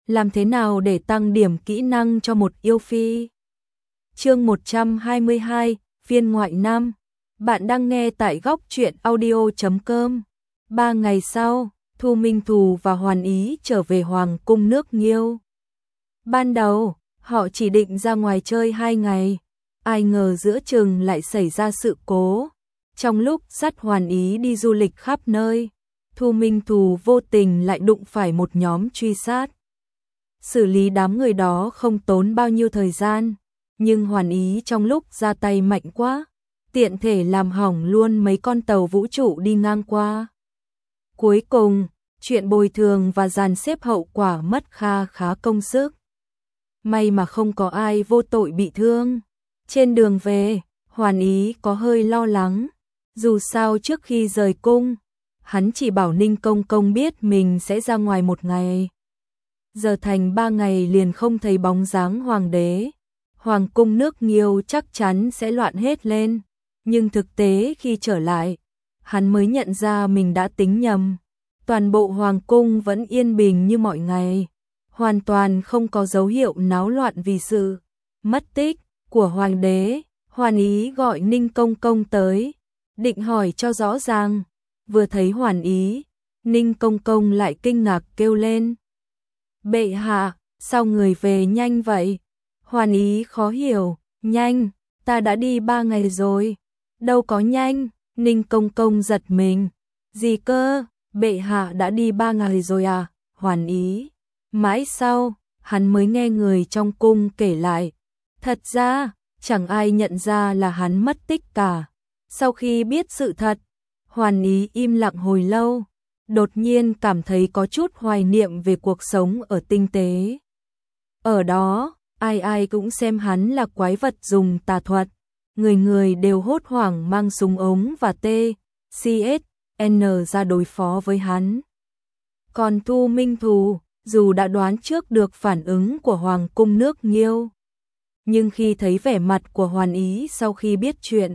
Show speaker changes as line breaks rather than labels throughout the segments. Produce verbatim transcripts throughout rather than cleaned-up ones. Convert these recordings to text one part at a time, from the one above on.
Làm thế nào để tăng điểm kỹ năng cho một yêu phi? Chương một trăm hai mươi hai, phiên ngoại năm. Bạn đang nghe tại góc truyện audio chấm com. Ba ngày sau, Thu Minh Thù và Hoàn Ý trở về Hoàng cung nước Nghiêu. Ban đầu, họ chỉ định ra ngoài chơi hai ngày. Ai ngờ giữa chừng lại xảy ra sự cố. Trong lúc dắt Hoàn Ý đi du lịch khắp nơi, Thu Minh Thù vô tình lại đụng phải một nhóm truy sát. Xử lý đám người đó không tốn bao nhiêu thời gian, nhưng Hoàn Ý trong lúc ra tay mạnh quá, tiện thể làm hỏng luôn mấy con tàu vũ trụ đi ngang qua. Cuối cùng, chuyện bồi thường và dàn xếp hậu quả mất kha khá công sức. May mà không có ai vô tội bị thương. Trên đường về, Hoàn Ý có hơi lo lắng. Dù sao trước khi rời cung, hắn chỉ bảo Ninh Công Công biết mình sẽ ra ngoài một ngày. Giờ thành ba ngày liền không thấy bóng dáng hoàng đế. Hoàng cung nước Nghiêu chắc chắn sẽ loạn hết lên. Nhưng thực tế khi trở lại, hắn mới nhận ra mình đã tính nhầm. Toàn bộ hoàng cung vẫn yên bình như mọi ngày. Hoàn toàn không có dấu hiệu náo loạn vì sự mất tích của hoàng đế. Hoàn Ý gọi Ninh Công Công tới, định hỏi cho rõ ràng. Vừa thấy Hoàn Ý, Ninh Công Công lại kinh ngạc kêu lên: "Bệ hạ, sao người về nhanh vậy?" Hoàn Ý khó hiểu: "Nhanh, ta đã đi ba ngày rồi." "Đâu có nhanh." Ninh Công Công giật mình: "Gì cơ, bệ hạ đã đi ba ngày rồi à?" Hoàn Ý mãi sau, hắn mới nghe người trong cung kể lại. Thật ra, chẳng ai nhận ra là hắn mất tích cả. Sau khi biết sự thật, Hoàn Ý im lặng hồi lâu, đột nhiên cảm thấy có chút hoài niệm về cuộc sống ở tinh tế. Ở đó, ai ai cũng xem hắn là quái vật dùng tà thuật, người người đều hốt hoảng mang súng ống và T C S N ra đối phó với hắn. Còn Thu Minh Thù, dù đã đoán trước được phản ứng của Hoàng cung nước Nghiêu, nhưng khi thấy vẻ mặt của Hoàn Ý sau khi biết chuyện,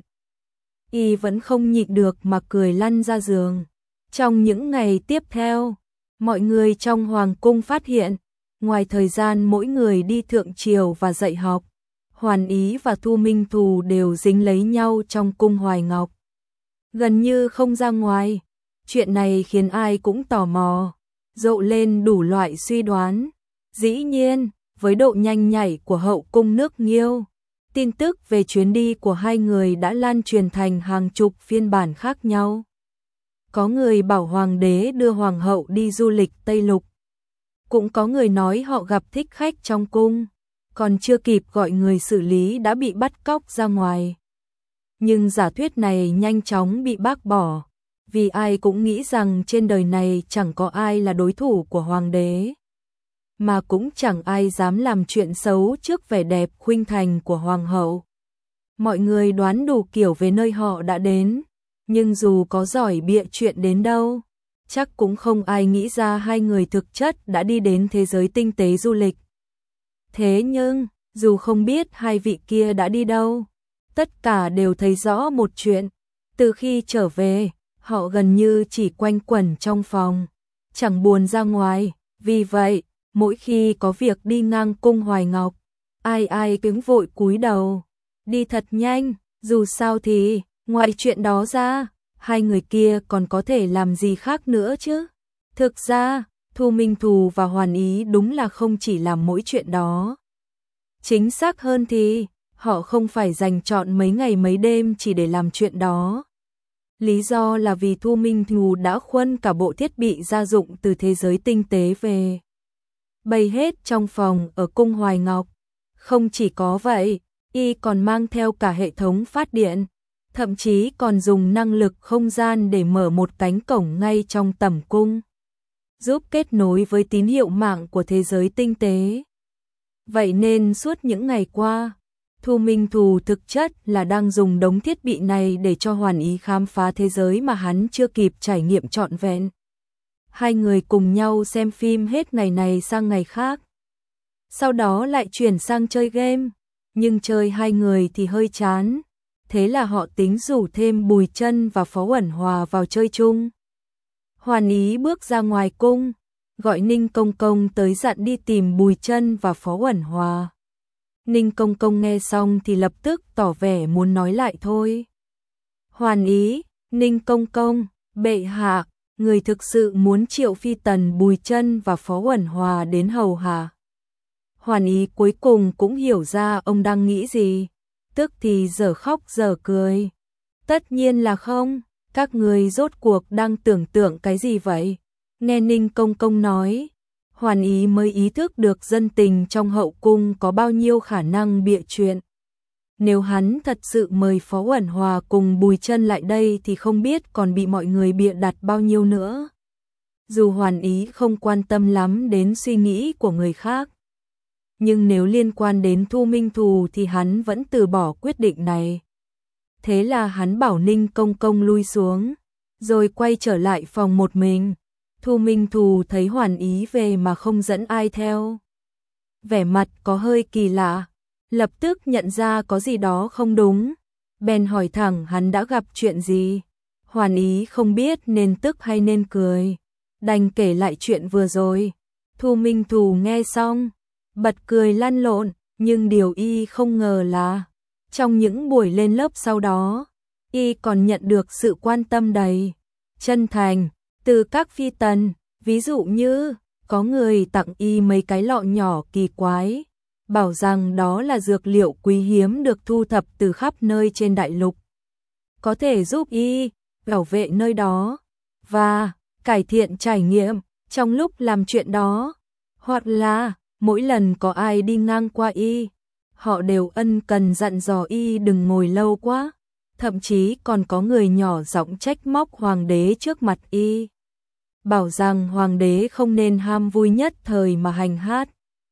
y vẫn không nhịn được mà cười lăn ra giường. Trong những ngày tiếp theo, mọi người trong Hoàng cung phát hiện, ngoài thời gian mỗi người đi thượng triều và dạy học, Hoàn Ý và Thu Minh Thù đều dính lấy nhau trong cung Hoài Ngọc, gần như không ra ngoài. Chuyện này khiến ai cũng tò mò, rộ lên đủ loại suy đoán. Dĩ nhiên, với độ nhanh nhạy của hậu cung nước Nghiêu, tin tức về chuyến đi của hai người đã lan truyền thành hàng chục phiên bản khác nhau. Có người bảo hoàng đế đưa hoàng hậu đi du lịch Tây Lục. Cũng có người nói họ gặp thích khách trong cung, còn chưa kịp gọi người xử lý đã bị bắt cóc ra ngoài. Nhưng giả thuyết này nhanh chóng bị bác bỏ, vì ai cũng nghĩ rằng trên đời này chẳng có ai là đối thủ của hoàng đế, mà cũng chẳng ai dám làm chuyện xấu trước vẻ đẹp khuynh thành của hoàng hậu. Mọi người đoán đủ kiểu về nơi họ đã đến, nhưng dù có giỏi bịa chuyện đến đâu, chắc cũng không ai nghĩ ra hai người thực chất đã đi đến thế giới tinh tế du lịch. Thế nhưng, dù không biết hai vị kia đã đi đâu, tất cả đều thấy rõ một chuyện: từ khi trở về, họ gần như chỉ quanh quẩn trong phòng, chẳng buồn ra ngoài. Vì vậy, mỗi khi có việc đi ngang cung Hoài Ngọc, ai ai cũng vội cúi đầu, đi thật nhanh. Dù sao thì, ngoài chuyện đó ra, hai người kia còn có thể làm gì khác nữa chứ? Thực ra, Thu Minh Thù và Hoàn Ý đúng là không chỉ làm mỗi chuyện đó. Chính xác hơn thì, họ không phải dành trọn mấy ngày mấy đêm chỉ để làm chuyện đó. Lý do là vì Thu Minh Thù đã khuân cả bộ thiết bị gia dụng từ thế giới tinh tế về, bày hết trong phòng ở cung Hoài Ngọc. Không chỉ có vậy, y còn mang theo cả hệ thống phát điện, thậm chí còn dùng năng lực không gian để mở một cánh cổng ngay trong tẩm cung, giúp kết nối với tín hiệu mạng của thế giới tinh tế. Vậy nên suốt những ngày qua, Thu Minh Thù thực chất là đang dùng đống thiết bị này để cho Hoàn Ý khám phá thế giới mà hắn chưa kịp trải nghiệm trọn vẹn. Hai người cùng nhau xem phim hết ngày này sang ngày khác, sau đó lại chuyển sang chơi game, nhưng chơi hai người thì hơi chán. Thế là họ tính rủ thêm Bùi Chân và Phó Uẩn Hòa vào chơi chung. Hoàn Ý bước ra ngoài cung, gọi Ninh Công Công tới dặn đi tìm Bùi Chân và Phó Uẩn Hòa. Ninh Công Công nghe xong thì lập tức tỏ vẻ muốn nói lại thôi. Hoàn ý, Ninh Công Công, bệ hạ, người thực sự muốn triệu phi tần Bùi Chân và Phó Uẩn Hòa đến hầu hạ. Hoàn ý cuối cùng cũng hiểu ra ông đang nghĩ gì, tức thì giờ khóc giờ cười. Tất nhiên là không, các người rốt cuộc đang tưởng tượng cái gì vậy? Nghe Ninh Công Công nói, Hoàn ý mới ý thức được dân tình trong hậu cung có bao nhiêu khả năng bịa chuyện. Nếu hắn thật sự mời Phó Uẩn Hòa cùng Bùi Chân lại đây thì không biết còn bị mọi người bịa đặt bao nhiêu nữa. Dù Hoàn ý không quan tâm lắm đến suy nghĩ của người khác, nhưng nếu liên quan đến Thu Minh Thù thì hắn vẫn từ bỏ quyết định này. Thế là hắn bảo Ninh Công Công lui xuống, rồi quay trở lại phòng một mình. Thu Minh Thù thấy Hoàn ý về mà không dẫn ai theo, vẻ mặt có hơi kỳ lạ, lập tức nhận ra có gì đó không đúng, bèn hỏi thẳng hắn đã gặp chuyện gì. Hoàn ý không biết nên tức hay nên cười, đành kể lại chuyện vừa rồi. Thu Minh Thù nghe xong, bật cười lăn lộn, nhưng điều y không ngờ là trong những buổi lên lớp sau đó, y còn nhận được sự quan tâm đầy chân thành từ các phi tần, ví dụ như có người tặng y mấy cái lọ nhỏ kỳ quái, bảo rằng đó là dược liệu quý hiếm được thu thập từ khắp nơi trên đại lục, có thể giúp y bảo vệ nơi đó và cải thiện trải nghiệm trong lúc làm chuyện đó. Hoặc là mỗi lần có ai đi ngang qua y, họ đều ân cần dặn dò y đừng ngồi lâu quá, thậm chí còn có người nhỏ giọng trách móc hoàng đế trước mặt y, bảo rằng hoàng đế không nên ham vui nhất thời mà hành hát.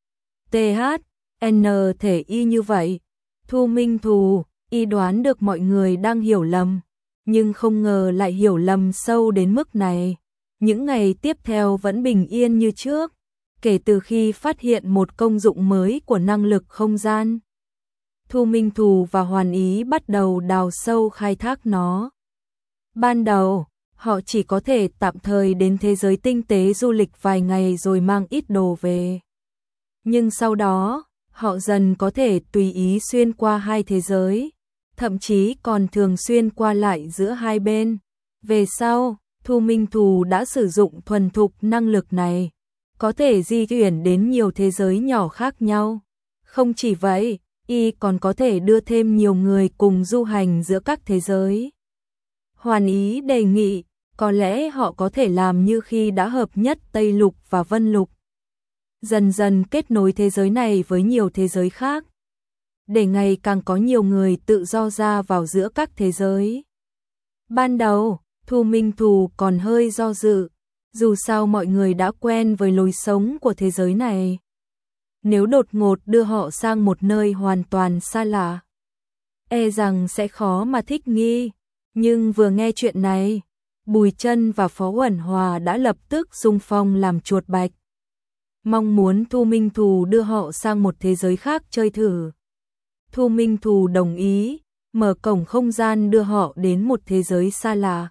T H N thể y như vậy. Thu Minh Thù, y đoán được mọi người đang hiểu lầm, nhưng không ngờ lại hiểu lầm sâu đến mức này. Những ngày tiếp theo vẫn bình yên như trước, kể từ khi phát hiện một công dụng mới của năng lực không gian. Thu Minh Thù và Hoàn ý bắt đầu đào sâu khai thác nó. Ban đầu, họ chỉ có thể tạm thời đến thế giới tinh tế du lịch vài ngày rồi mang ít đồ về. Nhưng sau đó, họ dần có thể tùy ý xuyên qua hai thế giới, thậm chí còn thường xuyên qua lại giữa hai bên. Về sau, Thu Minh Thù đã sử dụng thuần thục năng lực này, có thể di chuyển đến nhiều thế giới nhỏ khác nhau. Không chỉ vậy, y còn có thể đưa thêm nhiều người cùng du hành giữa các thế giới. Hoàn ý đề nghị, có lẽ họ có thể làm như khi đã hợp nhất Tây Lục và Vân Lục, dần dần kết nối thế giới này với nhiều thế giới khác, để ngày càng có nhiều người tự do ra vào giữa các thế giới. Ban đầu, Thu Minh Thù còn hơi do dự, dù sao mọi người đã quen với lối sống của thế giới này. Nếu đột ngột đưa họ sang một nơi hoàn toàn xa lạ, e rằng sẽ khó mà thích nghi. Nhưng vừa nghe chuyện này, Bùi Chân và Phó Uẩn Hòa đã lập tức xung phong làm chuột bạch, mong muốn Thu Minh Thù đưa họ sang một thế giới khác chơi thử. Thu Minh Thù đồng ý, mở cổng không gian đưa họ đến một thế giới xa lạ.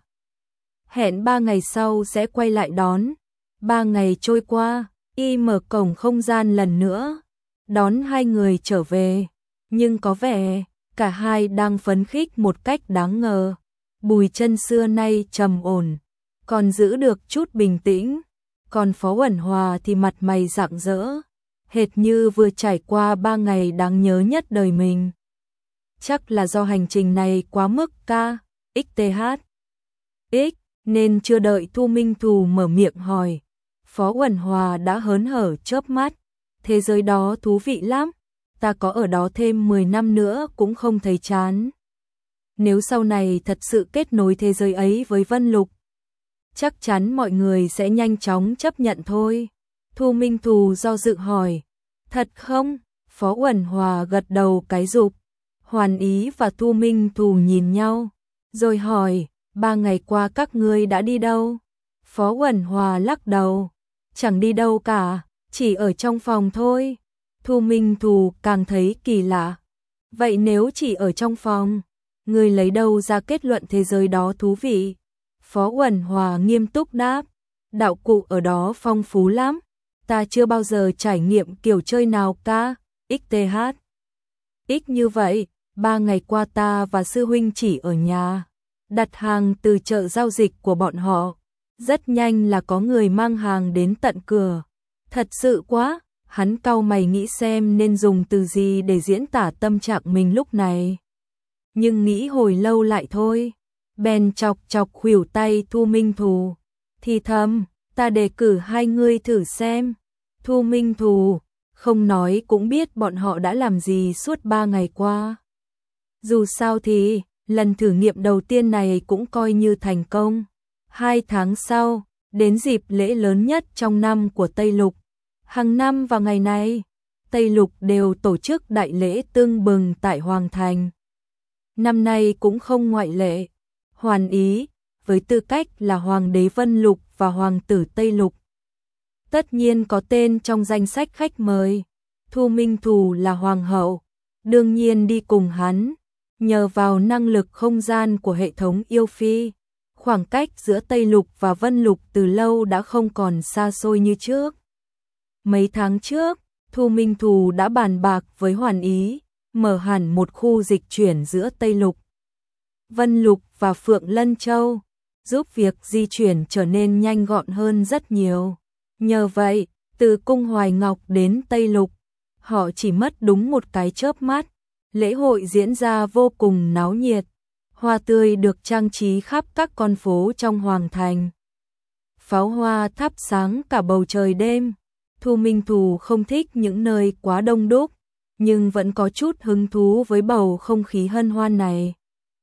Hẹn ba ngày sau sẽ quay lại đón. Ba ngày trôi qua, y mở cổng không gian lần nữa, đón hai người trở về. Nhưng có vẻ, cả hai đang phấn khích một cách đáng ngờ. Bùi Chân xưa nay trầm ổn, còn giữ được chút bình tĩnh. Còn Phó Uẩn Hòa thì mặt mày rạng rỡ, hệt như vừa trải qua ba ngày đáng nhớ nhất đời mình. Chắc là do hành trình này quá mức ca, xth, x, nên chưa đợi Thu Minh Thù mở miệng hỏi, Phó Uẩn Hòa đã hớn hở chớp mắt. Thế giới đó thú vị lắm, ta có ở đó thêm mười năm nữa cũng không thấy chán. Nếu sau này thật sự kết nối thế giới ấy với Vân Lục, chắc chắn mọi người sẽ nhanh chóng chấp nhận thôi. Thu Minh Thù do dự hỏi, thật không? Phó Uẩn Hòa gật đầu cái rụp. Hoàn ý và Thu Minh Thù nhìn nhau, rồi hỏi, ba ngày qua các ngươi đã đi đâu? Phó Uẩn Hòa lắc đầu, chẳng đi đâu cả, chỉ ở trong phòng thôi. Thu Minh Thù càng thấy kỳ lạ. Vậy nếu chỉ ở trong phòng, ngươi lấy đâu ra kết luận thế giới đó thú vị? Phó Uẩn Hòa nghiêm túc đáp, đạo cụ ở đó phong phú lắm, ta chưa bao giờ trải nghiệm kiểu chơi nào cả, xth. Ít như vậy, ba ngày qua ta và sư huynh chỉ ở nhà, đặt hàng từ chợ giao dịch của bọn họ, rất nhanh là có người mang hàng đến tận cửa. Thật sự quá, hắn cau mày nghĩ xem nên dùng từ gì để diễn tả tâm trạng mình lúc này. Nhưng nghĩ hồi lâu lại thôi, bèn chọc chọc khuỷu tay Thu Minh Thù, thì thầm, ta đề cử hai ngươi thử xem. Thu Minh Thù, không nói cũng biết bọn họ đã làm gì suốt ba ngày qua. Dù sao thì, lần thử nghiệm đầu tiên này cũng coi như thành công. Hai tháng sau, đến dịp lễ lớn nhất trong năm của Tây Lục. Hàng năm vào ngày này, Tây Lục đều tổ chức đại lễ tưng bừng tại Hoàng Thành. Năm nay cũng không ngoại lệ. Hoàn Ý, với tư cách là Hoàng đế Vân Lục và Hoàng tử Tây Lục, tất nhiên có tên trong danh sách khách mời. Thu Minh Thù là Hoàng hậu, đương nhiên đi cùng hắn. Nhờ vào năng lực không gian của hệ thống yêu phi, khoảng cách giữa Tây Lục và Vân Lục từ lâu đã không còn xa xôi như trước. Mấy tháng trước, Thu Minh Thù đã bàn bạc với Hoàn Ý, mở hẳn một khu dịch chuyển giữa Tây Lục, Vân Lục và Phượng Lân Châu, giúp việc di chuyển trở nên nhanh gọn hơn rất nhiều. Nhờ vậy, từ Cung Hoài Ngọc đến Tây Lục, họ chỉ mất đúng một cái chớp mắt. Lễ hội diễn ra vô cùng náo nhiệt, hoa tươi được trang trí khắp các con phố trong Hoàng Thành. Pháo hoa thắp sáng cả bầu trời đêm. Thu Minh Thù không thích những nơi quá đông đúc, nhưng vẫn có chút hứng thú với bầu không khí hân hoan này.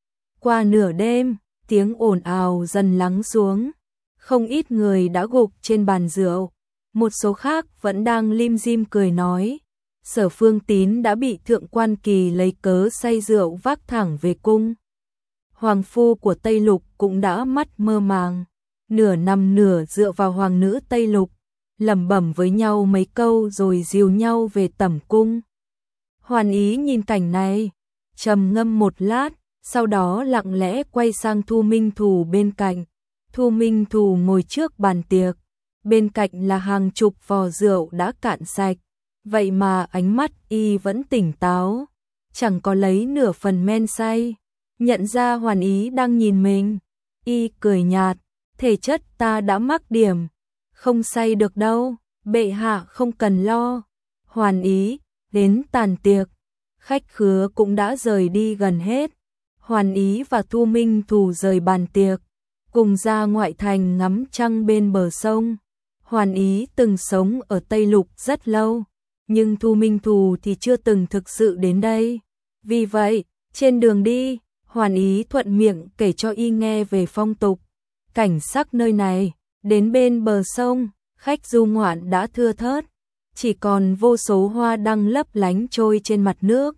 Qua nửa đêm, tiếng ồn ào dần lắng xuống, không ít người đã gục trên bàn rượu, một số khác vẫn đang lim dim cười nói. Sở Phương Tín đã bị Thượng Quan Kỳ lấy cớ say rượu vác thẳng về cung. Hoàng phu của Tây Lục cũng đã mắt mơ màng, nửa nằm nửa dựa vào hoàng nữ Tây Lục, lẩm bẩm với nhau mấy câu rồi dìu nhau về tẩm cung. Hoàn Ý nhìn cảnh này, trầm ngâm một lát, sau đó lặng lẽ quay sang Thu Minh Thù bên cạnh. Thu Minh Thù ngồi trước bàn tiệc, bên cạnh là hàng chục vò rượu đã cạn sạch. Vậy mà ánh mắt y vẫn tỉnh táo, chẳng có lấy nửa phần men say. Nhận ra Hoàn Ý đang nhìn mình, y cười nhạt, thể chất ta đã mắc điểm, không say được đâu, bệ hạ không cần lo. Hoàn Ý, đến tàn tiệc, khách khứa cũng đã rời đi gần hết. Hoàn Ý và Thu Minh Thù rời bàn tiệc, cùng ra ngoại thành ngắm trăng bên bờ sông. Hoàn Ý từng sống ở Tây Lục rất lâu, nhưng Thu Minh Thù thì chưa từng thực sự đến đây. Vì vậy, trên đường đi, Hoàn Ý thuận miệng kể cho y nghe về phong tục, cảnh sắc nơi này. Đến bên bờ sông, khách du ngoạn đã thưa thớt, chỉ còn vô số hoa đăng lấp lánh trôi trên mặt nước.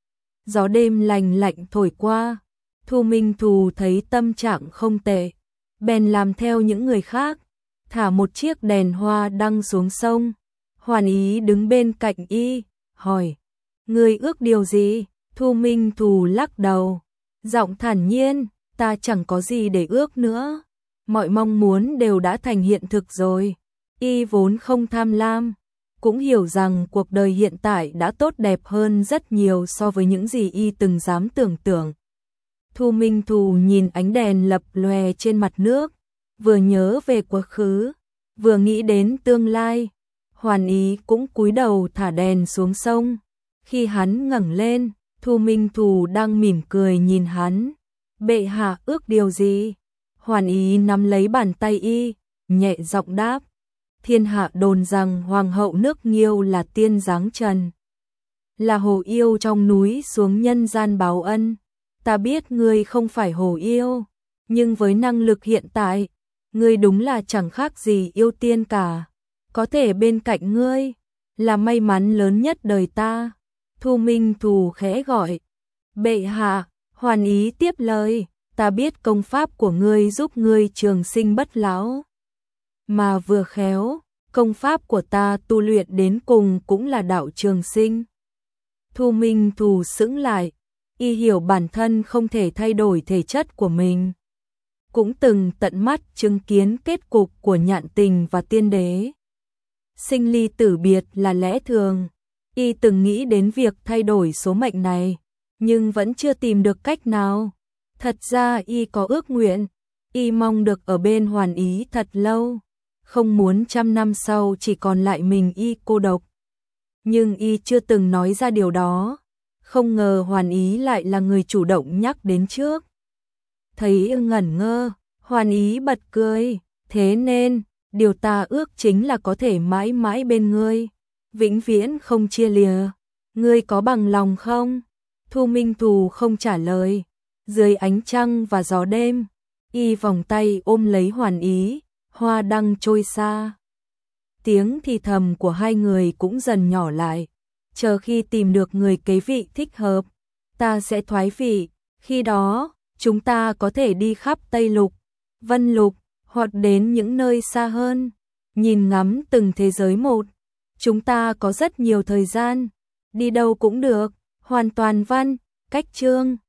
Gió đêm lành lạnh thổi qua, Thu Minh Thù thấy tâm trạng không tệ, bèn làm theo những người khác, thả một chiếc đèn hoa đăng xuống sông. Hoàn Ý đứng bên cạnh y, hỏi, ngươi ước điều gì? Thu Minh Thù lắc đầu, giọng thản nhiên, ta chẳng có gì để ước nữa, mọi mong muốn đều đã thành hiện thực rồi. Y vốn không tham lam, cũng hiểu rằng cuộc đời hiện tại đã tốt đẹp hơn rất nhiều so với những gì y từng dám tưởng tượng. Thu Minh Thù nhìn ánh đèn lập lòe trên mặt nước, vừa nhớ về quá khứ, vừa nghĩ đến tương lai. Hoàn Ý cũng cúi đầu thả đèn xuống sông. Khi hắn ngẩng lên, Thu Minh Thù đang mỉm cười nhìn hắn. Bệ hạ ước điều gì? Hoàn Ý nắm lấy bàn tay y, nhẹ giọng đáp. Thiên hạ đồn rằng hoàng hậu nước Nghiêu là tiên dáng trần, là hồ yêu trong núi xuống nhân gian báo ân. Ta biết ngươi không phải hồ yêu, nhưng với năng lực hiện tại, ngươi đúng là chẳng khác gì yêu tiên cả. Có thể bên cạnh ngươi là may mắn lớn nhất đời ta. Thu Minh Thù khẽ gọi. Bệ hạ. Hoàn Ý tiếp lời. Ta biết công pháp của ngươi giúp ngươi trường sinh bất lão, mà vừa khéo, công pháp của ta tu luyện đến cùng cũng là đạo trường sinh. Thu Minh Thù sững lại, y hiểu bản thân không thể thay đổi thể chất của mình, cũng từng tận mắt chứng kiến kết cục của Nhạn Tình và Tiên Đế. Sinh ly tử biệt là lẽ thường, y từng nghĩ đến việc thay đổi số mệnh này, nhưng vẫn chưa tìm được cách nào. Thật ra y có ước nguyện, y mong được ở bên Hoàn Ý thật lâu, không muốn trăm năm sau chỉ còn lại mình y cô độc. Nhưng y chưa từng nói ra điều đó, không ngờ Hoàn Ý lại là người chủ động nhắc đến trước. Thấy ngẩn ngơ, Hoàn Ý bật cười, thế nên, điều ta ước chính là có thể mãi mãi bên ngươi, vĩnh viễn không chia lìa, ngươi có bằng lòng không? Thu Minh Thù không trả lời, dưới ánh trăng và gió đêm, y vòng tay ôm lấy Hoàn Ý, hoa đăng trôi xa. Tiếng thì thầm của hai người cũng dần nhỏ lại, chờ khi tìm được người kế vị thích hợp, ta sẽ thoái vị, khi đó, chúng ta có thể đi khắp Tây Lục, Vân Lục, hoặc đến những nơi xa hơn, nhìn ngắm từng thế giới một. Chúng ta có rất nhiều thời gian, đi đâu cũng được, hoàn toàn văn, cách chương.